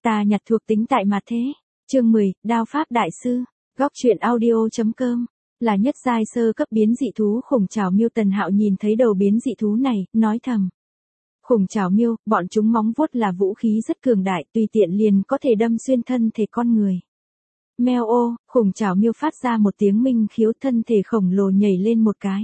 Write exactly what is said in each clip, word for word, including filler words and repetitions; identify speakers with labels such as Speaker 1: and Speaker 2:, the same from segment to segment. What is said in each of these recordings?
Speaker 1: Ta nhặt thuộc tính tại mặt thế. Chương mười, Đao pháp đại sư. Góc truyện audio.com. Là nhất giai sơ cấp biến dị thú khủng trảo miêu. Tần Hạo nhìn thấy đầu biến dị thú này, nói thầm. Khủng trảo miêu, bọn chúng móng vuốt là vũ khí rất cường đại, tùy tiện liền có thể đâm xuyên thân thể con người. Meo ô, khủng trảo miêu phát ra một tiếng minh khiếu, thân thể khổng lồ nhảy lên một cái.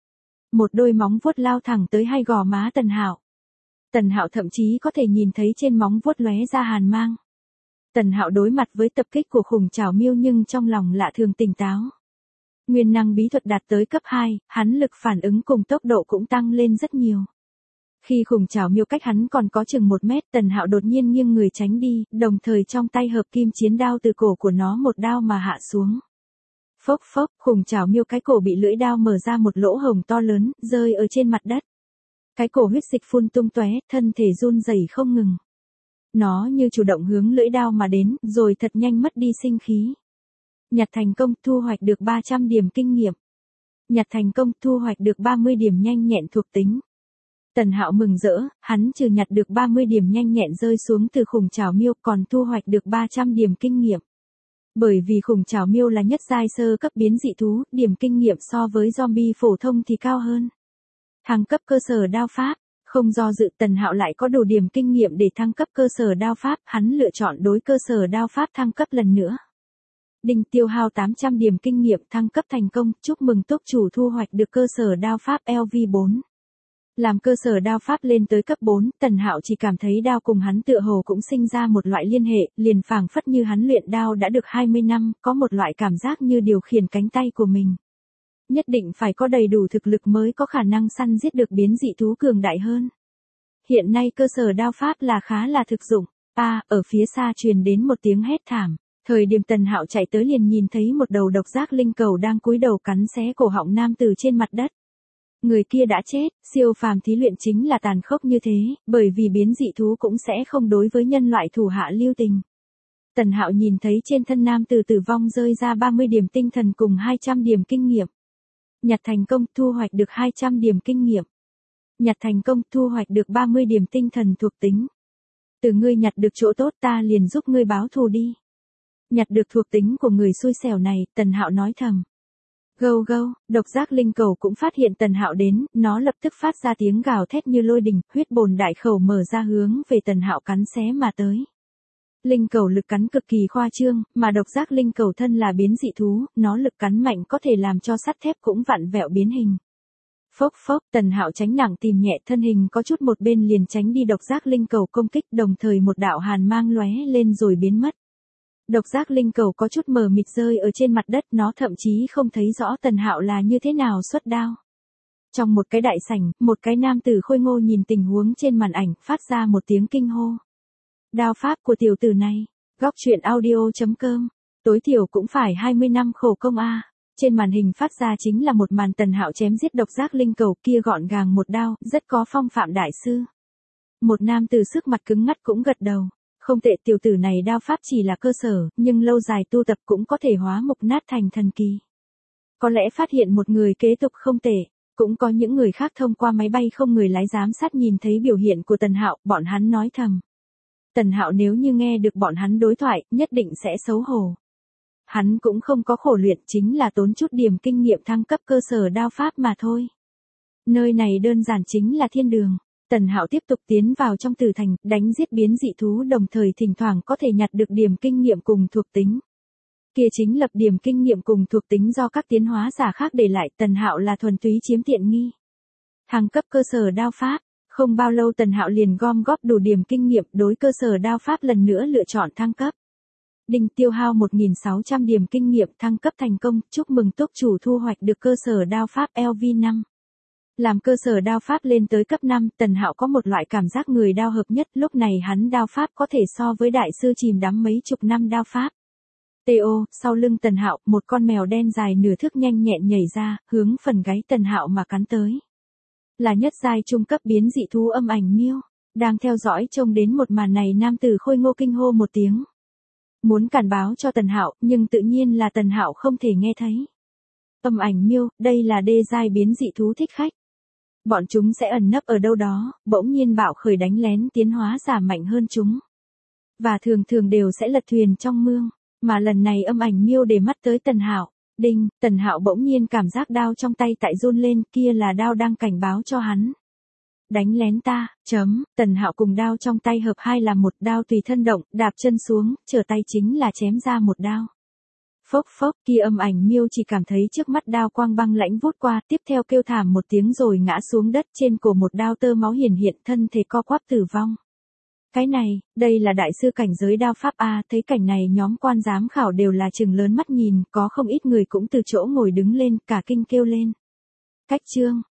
Speaker 1: Một đôi móng vuốt lao thẳng tới hai gò má Tần Hạo. Tần Hạo thậm chí có thể nhìn thấy trên móng vuốt lóe ra hàn mang. Tần Hạo đối mặt với tập kích của khủng trảo miêu nhưng trong lòng lạ thường tỉnh táo. Nguyên năng bí thuật đạt tới cấp hai, hắn lực phản ứng cùng tốc độ cũng tăng lên rất nhiều. Khi khủng trảo miêu cách hắn còn có chừng một mét, Tần Hạo đột nhiên nghiêng người tránh đi, đồng thời trong tay hợp kim chiến đao từ cổ của nó một đao mà hạ xuống. Phốc phốc, khủng trảo miêu cái cổ bị lưỡi đao mở ra một lỗ hổng to lớn, rơi ở trên mặt đất. Cái cổ huyết dịch phun tung tóe, thân thể run rẩy không ngừng. Nó như chủ động hướng lưỡi đao mà đến, rồi thật nhanh mất đi sinh khí. Nhặt thành công, thu hoạch được ba trăm điểm kinh nghiệm. Nhặt thành công, thu hoạch được ba mươi điểm nhanh nhẹn thuộc tính. Tần Hạo mừng rỡ, hắn trừ nhặt được ba mươi điểm nhanh nhẹn rơi xuống từ khủng trảo miêu, còn thu hoạch được ba trăm điểm kinh nghiệm. Bởi vì khủng trảo miêu là nhất giai sơ cấp biến dị thú, điểm kinh nghiệm so với zombie phổ thông thì cao hơn. Thăng cấp cơ sở đao pháp, không do dự, Tần Hạo lại có đủ điểm kinh nghiệm để thăng cấp cơ sở đao pháp, hắn lựa chọn đối cơ sở đao pháp thăng cấp lần nữa. Đinh, tiêu hao tám trăm điểm kinh nghiệm, thăng cấp thành công, chúc mừng túc chủ thu hoạch được cơ sở đao pháp L V bốn. Làm cơ sở đao pháp lên tới cấp bốn, Tần Hạo chỉ cảm thấy đao cùng hắn tựa hồ cũng sinh ra một loại liên hệ, liền phảng phất như hắn luyện đao đã được hai mươi năm, có một loại cảm giác như điều khiển cánh tay của mình. Nhất định phải có đầy đủ thực lực mới có khả năng săn giết được biến dị thú cường đại hơn. Hiện nay cơ sở đao pháp là khá là thực dụng. A, à, ở phía xa truyền đến một tiếng hét thảm. Thời điểm Tần Hạo chạy tới liền nhìn thấy một đầu độc giác linh cầu đang cúi đầu cắn xé cổ họng nam tử trên mặt đất. Người kia đã chết, siêu phàm thí luyện chính là tàn khốc như thế, bởi vì biến dị thú cũng sẽ không đối với nhân loại thủ hạ lưu tình. Tần Hạo nhìn thấy trên thân nam tử tử vong rơi ra ba mươi điểm tinh thần cùng hai trăm điểm kinh nghiệm. Nhặt thành công, thu hoạch được hai trăm điểm kinh nghiệm. Nhặt thành công, thu hoạch được ba mươi điểm tinh thần thuộc tính. Từ ngươi nhặt được chỗ tốt ta liền giúp ngươi báo thù đi. Nhặt được thuộc tính của người xui xẻo này, Tần Hạo nói thầm. Gâu gâu, độc giác linh cầu cũng phát hiện Tần Hạo đến, nó lập tức phát ra tiếng gào thét như lôi đình, huyết bồn đại khẩu mở ra hướng về Tần Hạo cắn xé mà tới. Linh cầu lực cắn cực kỳ khoa trương, mà độc giác linh cầu thân là biến dị thú, nó lực cắn mạnh có thể làm cho sắt thép cũng vặn vẹo biến hình. Phốc phốc, Tần Hạo tránh nặng tìm nhẹ, thân hình có chút một bên liền tránh đi độc giác linh cầu công kích, đồng thời một đạo hàn mang lóe lên rồi biến mất. Độc giác linh cầu có chút mờ mịt rơi ở trên mặt đất, nó thậm chí không thấy rõ Tần Hạo là như thế nào xuất đao. Trong một cái đại sảnh, một cái nam tử khôi ngô nhìn tình huống trên màn ảnh, phát ra một tiếng kinh hô. Đao pháp của tiểu tử này, góc truyện audio.com, tối thiểu cũng phải hai mươi năm khổ công a. Trên màn hình phát ra chính là một màn Tần Hạo chém giết độc giác linh cầu kia gọn gàng một đao, rất có phong phạm đại sư. Một nam tử sức mặt cứng ngắt cũng gật đầu. Không tệ, tiểu tử này đao pháp chỉ là cơ sở, nhưng lâu dài tu tập cũng có thể hóa mục nát thành thần kỳ. Có lẽ phát hiện một người kế tục không tệ, cũng có những người khác thông qua máy bay không người lái giám sát nhìn thấy biểu hiện của Tần Hạo, bọn hắn nói thầm. Tần Hạo nếu như nghe được bọn hắn đối thoại, nhất định sẽ xấu hổ. Hắn cũng không có khổ luyện, chính là tốn chút điểm kinh nghiệm thăng cấp cơ sở đao pháp mà thôi. Nơi này đơn giản chính là thiên đường. Tần Hạo tiếp tục tiến vào trong tử thành, đánh giết biến dị thú đồng thời thỉnh thoảng có thể nhặt được điểm kinh nghiệm cùng thuộc tính. Kia chính lập điểm kinh nghiệm cùng thuộc tính do các tiến hóa giả khác để lại, Tần Hạo là thuần túy chiếm tiện nghi. Thăng cấp cơ sở đao pháp, không bao lâu Tần Hạo liền gom góp đủ điểm kinh nghiệm, đối cơ sở đao pháp lần nữa lựa chọn thăng cấp. Đinh, tiêu hao một nghìn sáu trăm điểm kinh nghiệm, thăng cấp thành công, chúc mừng túc chủ thu hoạch được cơ sở đao pháp L V năm. Làm cơ sở đao pháp lên tới cấp năm, Tần Hạo có một loại cảm giác người đao hợp nhất, lúc này hắn đao pháp có thể so với đại sư chìm đắm mấy chục năm đao pháp. tê ô, sau lưng Tần Hạo, một con mèo đen dài nửa thước nhanh nhẹn nhảy ra, hướng phần gáy Tần Hạo mà cắn tới. Là nhất giai trung cấp biến dị thú âm ảnh miêu, đang theo dõi trông đến một màn này nam tử khôi ngô kinh hô một tiếng. Muốn cản báo cho Tần Hạo, nhưng tự nhiên là Tần Hạo không thể nghe thấy. Âm ảnh miêu, đây là đê giai biến dị thú thích khách. Bọn chúng sẽ ẩn nấp ở đâu đó, bỗng nhiên bạo khởi đánh lén tiến hóa giả mạnh hơn chúng. Và thường thường đều sẽ lật thuyền trong mương, mà lần này Âm Ảnh Miêu để mắt tới Tần Hạo. Đinh, Tần Hạo bỗng nhiên cảm giác đao trong tay tại run lên, kia là đao đang cảnh báo cho hắn. Đánh lén ta, chấm, Tần Hạo cùng đao trong tay hợp hai là một, đao tùy thân động, đạp chân xuống, trở tay chính là chém ra một đao. Phốc phốc, kia Âm Ảnh Miêu chỉ cảm thấy trước mắt đao quang băng lãnh vút qua, tiếp theo kêu thảm một tiếng rồi ngã xuống đất, trên cổ một đao tơ máu hiển hiện, thân thể co quắp tử vong. Cái này, đây là đại sư cảnh giới đao pháp A, thấy cảnh này nhóm quan giám khảo đều là trừng lớn mắt nhìn, có không ít người cũng từ chỗ ngồi đứng lên, cả kinh kêu lên. Cách chương,